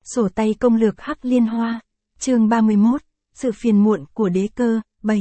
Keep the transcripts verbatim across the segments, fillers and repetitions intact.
Sổ tay công lược Hắc Liên Hoa, chương ba mươi mốt, sự phiền muộn của đế cơ, bảy.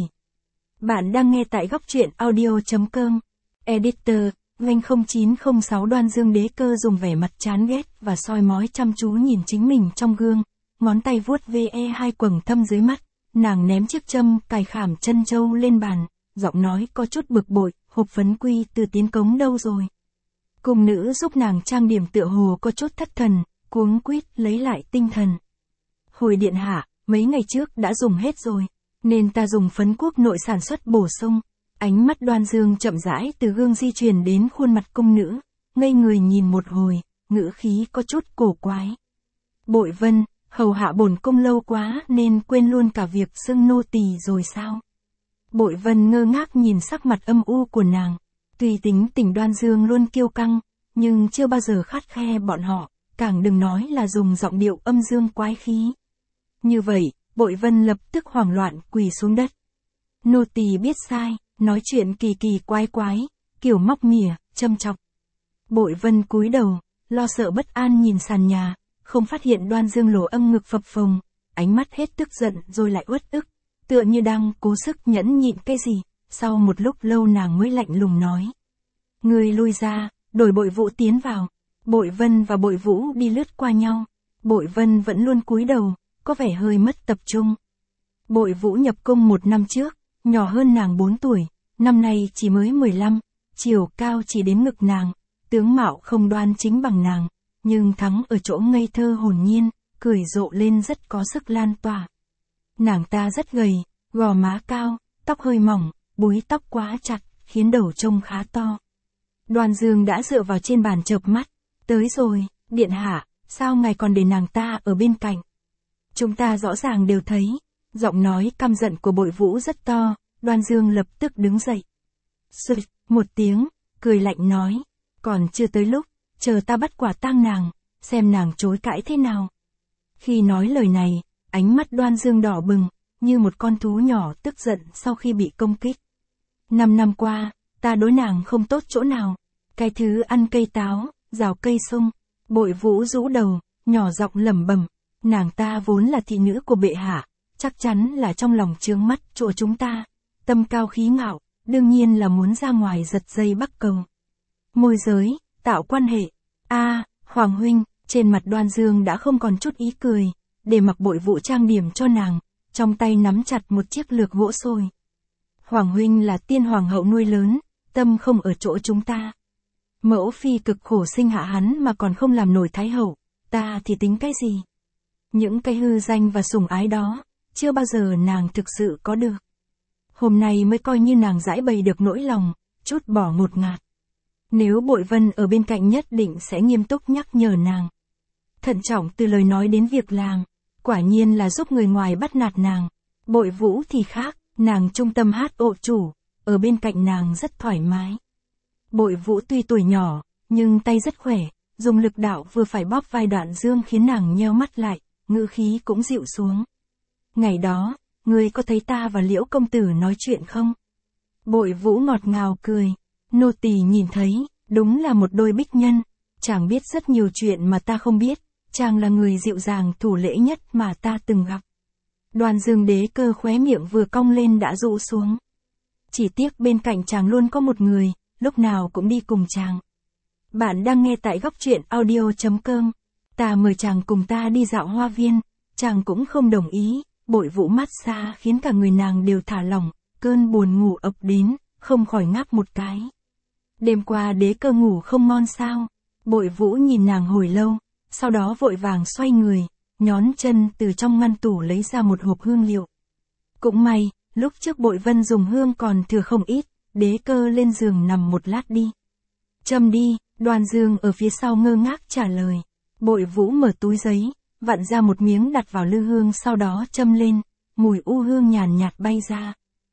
Bạn đang nghe tại góc truyện audio chấm com. Editor, Nganh không chín không sáu Đoan Dương đế cơ dùng vẻ mặt chán ghét và soi mói chăm chú nhìn chính mình trong gương, ngón tay vuốt ve hai quầng thâm dưới mắt, nàng ném chiếc châm cài khảm chân châu lên bàn, giọng nói có chút bực bội, hộp phấn quy từ tiến cống đâu rồi. Cung nữ giúp nàng trang điểm tựa hồ có chút thất thần, cuống quýt lấy lại tinh thần. Hồi điện hạ, mấy ngày trước đã dùng hết rồi, nên ta dùng phấn quốc nội sản xuất bổ sung. Ánh mắt Đoan Dương chậm rãi từ gương di chuyển đến khuôn mặt cung nữ, ngây người nhìn một hồi, ngữ khí có chút cổ quái. Bội Vân, hầu hạ bổn cung lâu quá nên quên luôn cả việc xưng nô tỳ rồi sao? Bội Vân ngơ ngác nhìn sắc mặt âm u của nàng. Tuy tính tình Đoan Dương luôn kiêu căng, nhưng chưa bao giờ khắt khe bọn họ, càng đừng nói là dùng giọng điệu âm dương quái khí. Như vậy, Bội Vân lập tức hoảng loạn quỳ xuống đất. Nô tỳ biết sai, nói chuyện kỳ kỳ quái quái, kiểu móc mỉa, châm chọc. Bội Vân cúi đầu, lo sợ bất an nhìn sàn nhà, không phát hiện Đoan Dương lỗ âm ngực phập phồng, ánh mắt hết tức giận rồi lại uất ức, tựa như đang cố sức nhẫn nhịn cái gì. Sau một lúc lâu nàng mới lạnh lùng nói. Ngươi lui ra, đổi Bội Vũ tiến vào. Bội Vân và Bội Vũ đi lướt qua nhau. Bội Vân vẫn luôn cúi đầu, có vẻ hơi mất tập trung. Bội Vũ nhập cung một năm trước, nhỏ hơn nàng bốn tuổi, năm nay chỉ mới mười lăm, chiều cao chỉ đến ngực nàng, tướng mạo không đoan chính bằng nàng, nhưng thắng ở chỗ ngây thơ hồn nhiên, cười rộ lên rất có sức lan tỏa. Nàng ta rất gầy, gò má cao, tóc hơi mỏng, búi tóc quá chặt, khiến đầu trông khá to. Đoan Dương đã dựa vào trên bàn chợp mắt. Tới rồi, điện hạ, sao ngài còn để nàng ta ở bên cạnh? Chúng ta rõ ràng đều thấy. Giọng nói căm giận của Bội Vũ rất to, Đoan Dương lập tức đứng dậy. Sụt, một tiếng, cười lạnh nói. Còn chưa tới lúc, chờ ta bắt quả tang nàng, xem nàng chối cãi thế nào. Khi nói lời này, ánh mắt Đoan Dương đỏ bừng, như một con thú nhỏ tức giận sau khi bị công kích. Năm năm qua, ta đối nàng không tốt chỗ nào. Cái thứ ăn cây táo, rào cây sung. Bội Vũ rũ đầu, nhỏ giọng lẩm bẩm. Nàng ta vốn là thị nữ của bệ hạ, chắc chắn là trong lòng chướng mắt chỗ chúng ta. Tâm cao khí ngạo, đương nhiên là muốn ra ngoài giật dây bắt cầu. Môi giới, tạo quan hệ. A, Hoàng huynh, trên mặt Đoan Dương đã không còn chút ý cười, để mặc Bội Vũ trang điểm cho nàng, trong tay nắm chặt một chiếc lược gỗ sồi. Hoàng huynh là tiên hoàng hậu nuôi lớn, tâm không ở chỗ chúng ta. Mẫu phi cực khổ sinh hạ hắn mà còn không làm nổi thái hậu, ta thì tính cái gì? Những cái hư danh và sủng ái đó, chưa bao giờ nàng thực sự có được. Hôm nay mới coi như nàng giải bày được nỗi lòng, chút bỏ ngột ngạt. Nếu Bội Vân ở bên cạnh nhất định sẽ nghiêm túc nhắc nhở nàng. Thận trọng từ lời nói đến việc làm, quả nhiên là giúp người ngoài bắt nạt nàng. Bội Vũ thì khác, nàng trung tâm hát ộ chủ, ở bên cạnh nàng rất thoải mái. Bội Vũ tuy tuổi nhỏ, nhưng tay rất khỏe, dùng lực đạo vừa phải bóp vai Đoạn Dương khiến nàng nheo mắt lại, ngữ khí cũng dịu xuống. Ngày đó, ngươi có thấy ta và Liễu công tử nói chuyện không? Bội Vũ ngọt ngào cười, nô tỳ nhìn thấy, đúng là một đôi bích nhân, chàng biết rất nhiều chuyện mà ta không biết, chàng là người dịu dàng thủ lễ nhất mà ta từng gặp. Đoan Dương đế cơ khóe miệng vừa cong lên đã rũ xuống. Chỉ tiếc bên cạnh chàng luôn có một người, lúc nào cũng đi cùng chàng. Bạn đang nghe tại góc truyện audio chấm com. Ta mời chàng cùng ta đi dạo hoa viên, chàng cũng không đồng ý. Bội Vũ mát xa khiến cả người nàng đều thả lỏng, cơn buồn ngủ ập đến, không khỏi ngáp một cái. Đêm qua đế cơ ngủ không ngon sao? Bội Vũ nhìn nàng hồi lâu, sau đó vội vàng xoay người, nhón chân từ trong ngăn tủ lấy ra một hộp hương liệu. Cũng may, lúc trước Bội Vân dùng hương còn thừa không ít, đế cơ lên giường nằm một lát đi. Châm đi, Đoan Dương ở phía sau ngơ ngác trả lời. Bội Vũ mở túi giấy, vặn ra một miếng đặt vào lư hương sau đó châm lên, mùi u hương nhàn nhạt bay ra.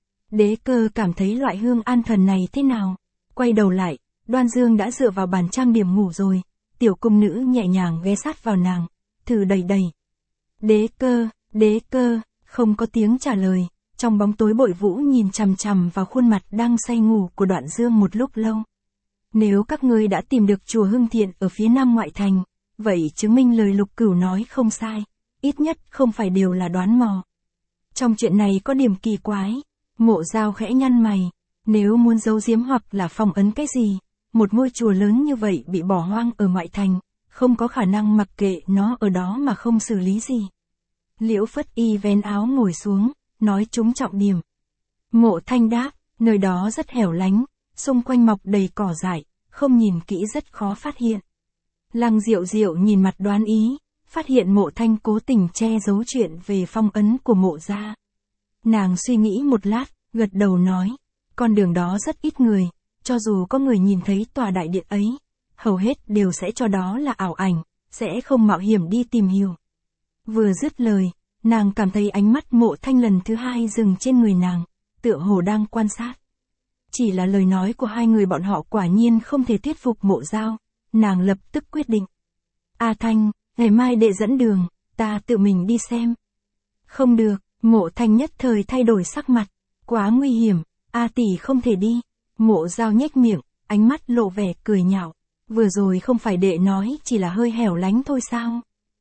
Đế cơ cảm thấy loại hương an thần này thế nào? Quay đầu lại, Đoan Dương đã dựa vào bàn trang điểm ngủ rồi, tiểu cung nữ nhẹ nhàng ghé sát vào nàng, thử đầy đầy. Đế cơ, đế cơ, không có tiếng trả lời, trong bóng tối Bội Vũ nhìn chằm chằm vào khuôn mặt đang say ngủ của Đoạn Dương một lúc lâu. Nếu các ngươi đã tìm được chùa Hưng Thiện ở phía nam ngoại thành, vậy chứng minh lời Lục Cửu nói không sai, ít nhất không phải đều là đoán mò. Trong chuyện này có điểm kỳ quái, Mộ Dao khẽ nhăn mày, nếu muốn giấu giếm hoặc là phong ấn cái gì, một ngôi chùa lớn như vậy bị bỏ hoang ở ngoại thành, không có khả năng mặc kệ nó ở đó mà không xử lý gì. Liễu Phất Y vén áo ngồi xuống, nói trúng trọng điểm. Mộ Thanh đáp, nơi đó rất hẻo lánh, xung quanh mọc đầy cỏ dại, không nhìn kỹ rất khó phát hiện. Lăng Diệu Diệu nhìn mặt đoán ý, phát hiện Mộ Thanh cố tình che giấu chuyện về phong ấn của Mộ gia. Nàng suy nghĩ một lát, gật đầu nói, con đường đó rất ít người, cho dù có người nhìn thấy tòa đại điện ấy, hầu hết đều sẽ cho đó là ảo ảnh, sẽ không mạo hiểm đi tìm hiểu. Vừa dứt lời, nàng cảm thấy ánh mắt Mộ Thanh lần thứ hai dừng trên người nàng, tựa hồ đang quan sát. Chỉ là lời nói của hai người bọn họ quả nhiên không thể thuyết phục Mộ Dao, nàng lập tức quyết định. A Thanh, ngày mai đệ dẫn đường, ta tự mình đi xem. Không được, Mộ Thanh nhất thời thay đổi sắc mặt, quá nguy hiểm, A tỷ không thể đi. Mộ Dao nhếch miệng, ánh mắt lộ vẻ cười nhạo, vừa rồi không phải đệ nói chỉ là hơi hẻo lánh thôi sao?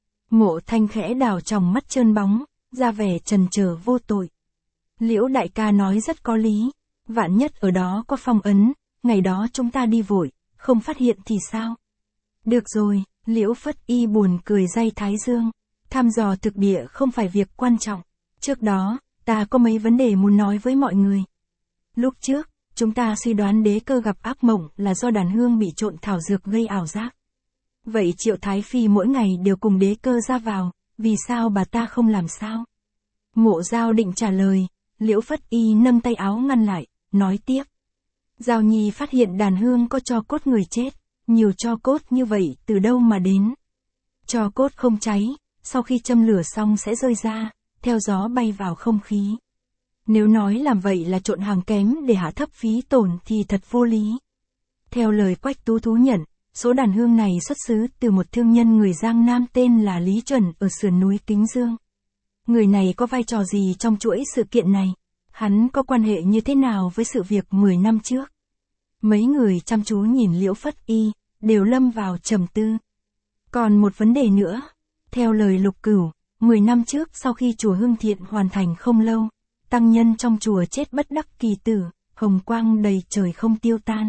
Mộ Thanh khẽ đảo tròng mắt trơn bóng, ra vẻ trần chờ vô tội. Liễu đại ca nói rất có lý, vạn nhất ở đó có phong ấn, ngày đó chúng ta đi vội, không phát hiện thì sao? Được rồi, Liễu Phất Y buồn cười day thái dương, thăm dò thực địa không phải việc quan trọng, trước đó, ta có mấy vấn đề muốn nói với mọi người. Lúc trước, chúng ta suy đoán Đế Cơ gặp ác mộng là do đàn hương bị trộn thảo dược gây ảo giác. Vậy Triệu Thái Phi mỗi ngày đều cùng Đế Cơ ra vào, vì sao bà ta không làm sao? Mộ Dao định trả lời, Liễu Phất Y nâng tay áo ngăn lại, nói tiếp. Giao Nhi phát hiện đàn hương có tro cốt người chết, nhiều tro cốt như vậy từ đâu mà đến? Tro cốt không cháy, sau khi châm lửa xong sẽ rơi ra, theo gió bay vào không khí. Nếu nói làm vậy là trộn hàng kém để hạ thấp phí tổn thì thật vô lý. Theo lời Quách Tú thú nhận, số đàn hương này xuất xứ từ một thương nhân người Giang Nam tên là Lý Chuẩn ở sườn núi Kính Dương. Người này có vai trò gì trong chuỗi sự kiện này? Hắn có quan hệ như thế nào với sự việc mười năm trước? Mấy người chăm chú nhìn Liễu Phất Y, đều lâm vào trầm tư. Còn một vấn đề nữa, theo lời Lục Cửu, mười năm trước sau khi chùa Hưng Thiện hoàn thành không lâu, tăng nhân trong chùa chết bất đắc kỳ tử, hồng quang đầy trời không tiêu tan.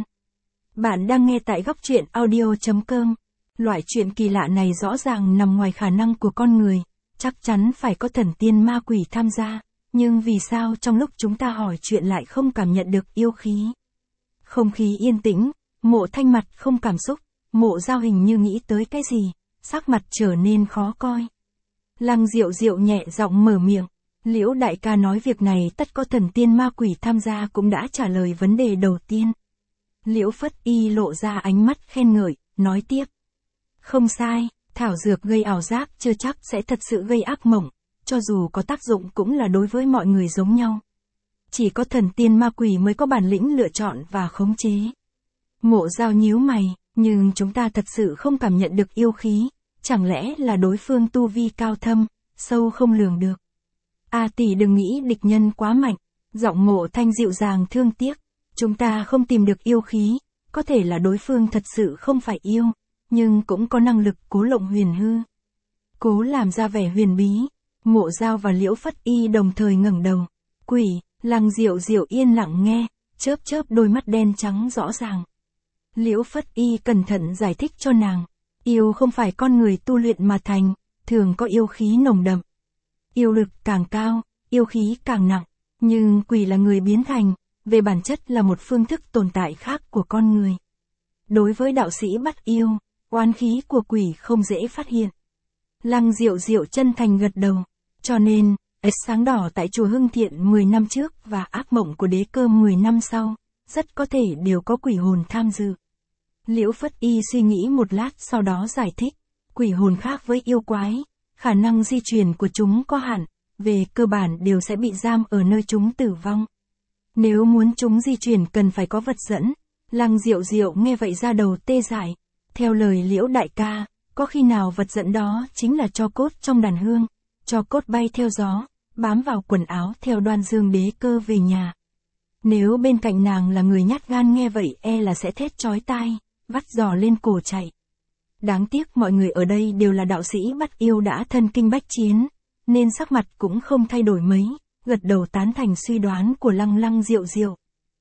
Bạn đang nghe tại góc truyện audio chấm com. Loại chuyện kỳ lạ này rõ ràng nằm ngoài khả năng của con người, chắc chắn phải có thần tiên ma quỷ tham gia, nhưng vì sao trong lúc chúng ta hỏi chuyện lại không cảm nhận được yêu khí? Không khí yên tĩnh, Mộ Thanh mặt không cảm xúc, Mộ Dao hình như nghĩ tới cái gì, sắc mặt trở nên khó coi. Lăng Diệu Diệu nhẹ giọng mở miệng, Liễu đại ca nói việc này tất có thần tiên ma quỷ tham gia cũng đã trả lời vấn đề đầu tiên. Liễu Phất Y lộ ra ánh mắt khen ngợi, nói tiếp. Không sai, thảo dược gây ảo giác chưa chắc sẽ thật sự gây ác mộng, cho dù có tác dụng cũng là đối với mọi người giống nhau. Chỉ có thần tiên ma quỷ mới có bản lĩnh lựa chọn và khống chế. Mộ Dao nhíu mày, nhưng chúng ta thật sự không cảm nhận được yêu khí, chẳng lẽ là đối phương tu vi cao thâm, sâu không lường được. A tỷ đừng nghĩ địch nhân quá mạnh, giọng Mộ Thanh dịu dàng thương tiếc, chúng ta không tìm được yêu khí, có thể là đối phương thật sự không phải yêu, nhưng cũng có năng lực cố lộng huyền hư. Cố làm ra vẻ huyền bí, Mộ Dao và Liễu Phất Y đồng thời ngẩng đầu. Quỷ, Lăng Diệu Diệu yên lặng nghe, chớp chớp đôi mắt đen trắng rõ ràng. Liễu Phất Y cẩn thận giải thích cho nàng, yêu không phải con người tu luyện mà thành, thường có yêu khí nồng đậm. Yêu lực càng cao, yêu khí càng nặng, nhưng quỷ là người biến thành, về bản chất là một phương thức tồn tại khác của con người. Đối với đạo sĩ bắt yêu, oán khí của quỷ không dễ phát hiện. Lăng Diệu Diệu chân thành gật đầu, cho nên, ếch sáng đỏ tại chùa Hưng Thiện mười năm trước và ác mộng của Đế Cơ mười năm sau, rất có thể đều có quỷ hồn tham dự. Liễu Phất Y suy nghĩ một lát sau đó giải thích, quỷ hồn khác với yêu quái, khả năng di chuyển của chúng có hạn, về cơ bản đều sẽ bị giam ở nơi chúng tử vong. Nếu muốn chúng di chuyển cần phải có vật dẫn. Lăng Diệu Diệu nghe vậy ra đầu tê dại. Theo lời Liễu đại ca, có khi nào vật dẫn đó chính là tro cốt trong đàn hương, tro cốt bay theo gió, bám vào quần áo theo Đoan Dương Đế Cơ về nhà. Nếu bên cạnh nàng là người nhát gan nghe vậy e là sẽ thét chói tai, vắt giò lên cổ chạy. Đáng tiếc mọi người ở đây đều là đạo sĩ bắt yêu đã thân kinh bách chiến, nên sắc mặt cũng không thay đổi mấy, gật đầu tán thành suy đoán của Lăng Lăng Diệu Diệu.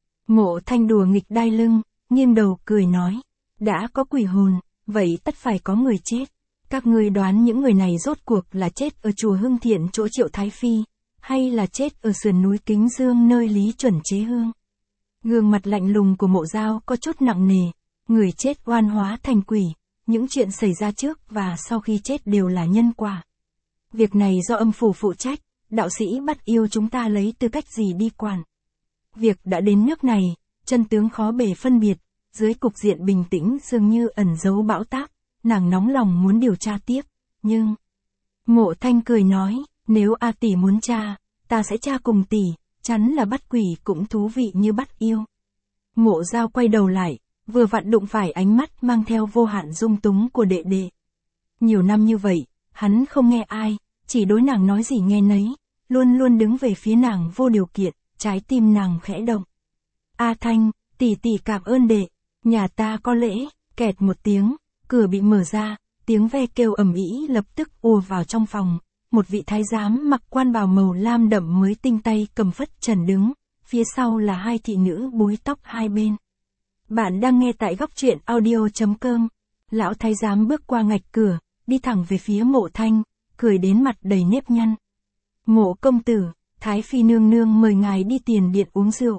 Mộ Thanh đùa nghịch đai lưng, nghiêng đầu cười nói, đã có quỷ hồn, vậy tất phải có người chết. Các ngươi đoán những người này rốt cuộc là chết ở chùa Hưng Thiện chỗ Triệu Thái Phi, hay là chết ở sườn núi Kính Dương nơi Lý Chuẩn chế hương? Gương mặt lạnh lùng của Mộ Dao có chút nặng nề, người chết oan hóa thành quỷ, những chuyện xảy ra trước và sau khi chết đều là nhân quả. Việc này do âm phủ phụ trách, đạo sĩ bắt yêu chúng ta lấy tư cách gì đi quản. Việc đã đến nước này, chân tướng khó bề phân biệt, dưới cục diện bình tĩnh dường như ẩn giấu bão táp, nàng nóng lòng muốn điều tra tiếp, nhưng... Mộ Thanh cười nói, nếu A tỷ muốn tra, ta sẽ tra cùng tỷ, chắn là bắt quỷ cũng thú vị như bắt yêu. Mộ Dao quay đầu lại, vừa vặn đụng phải ánh mắt mang theo vô hạn dung túng của đệ đệ. Nhiều năm như vậy, hắn không nghe ai, chỉ đối nàng nói gì nghe nấy, luôn luôn đứng về phía nàng vô điều kiện, trái tim nàng khẽ động. A Thanh, tỷ tỷ cảm ơn đệ, nhà ta có lễ, kẹt một tiếng, cửa bị mở ra, tiếng ve kêu ầm ĩ lập tức ùa vào trong phòng, một vị thái giám mặc quan bào màu lam đậm mới tinh tay cầm phất trần đứng, phía sau là hai thị nữ búi tóc hai bên. Bạn đang nghe tại góc truyện audio chấm com. Lão thái giám bước qua ngạch cửa, đi thẳng về phía Mộ Thanh, cười đến mặt đầy nếp nhăn. Mộ công tử, Thái Phi nương nương mời ngài đi tiền điện uống rượu.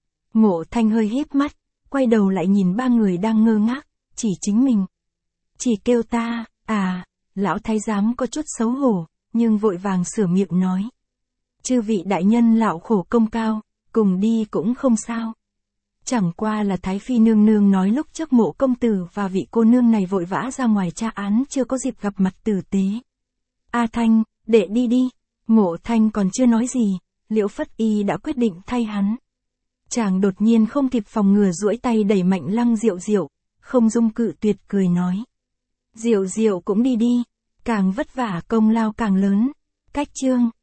Mộ Thanh hơi híp mắt, quay đầu lại nhìn ba người đang ngơ ngác, chỉ chính mình. Chỉ kêu ta, à, lão thái giám có chút xấu hổ, nhưng vội vàng sửa miệng nói. Chư vị đại nhân lão khổ công cao, cùng đi cũng không sao. Chẳng qua là Thái Phi nương nương nói lúc trước Mộ công tử và vị cô nương này vội vã ra ngoài tra án chưa có dịp gặp mặt tử tế. A Thanh, đệ đi đi. Mộ Thanh còn chưa nói gì, Liễu Phất Y đã quyết định thay hắn. Chàng đột nhiên không kịp phòng ngừa duỗi tay đẩy mạnh Lăng Diệu Diệu, không dung cự tuyệt cười nói. Diệu Diệu cũng đi đi, càng vất vả công lao càng lớn. Cách chương.